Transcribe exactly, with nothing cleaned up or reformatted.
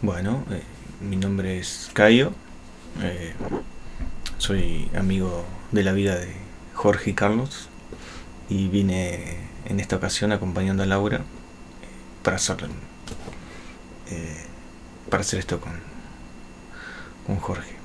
Bueno, eh, mi nombre es Caio, eh, soy amigo de la vida de Jorge y Carlos y vine en esta ocasión acompañando a Laura para hacer, eh, para hacer esto con, con Jorge.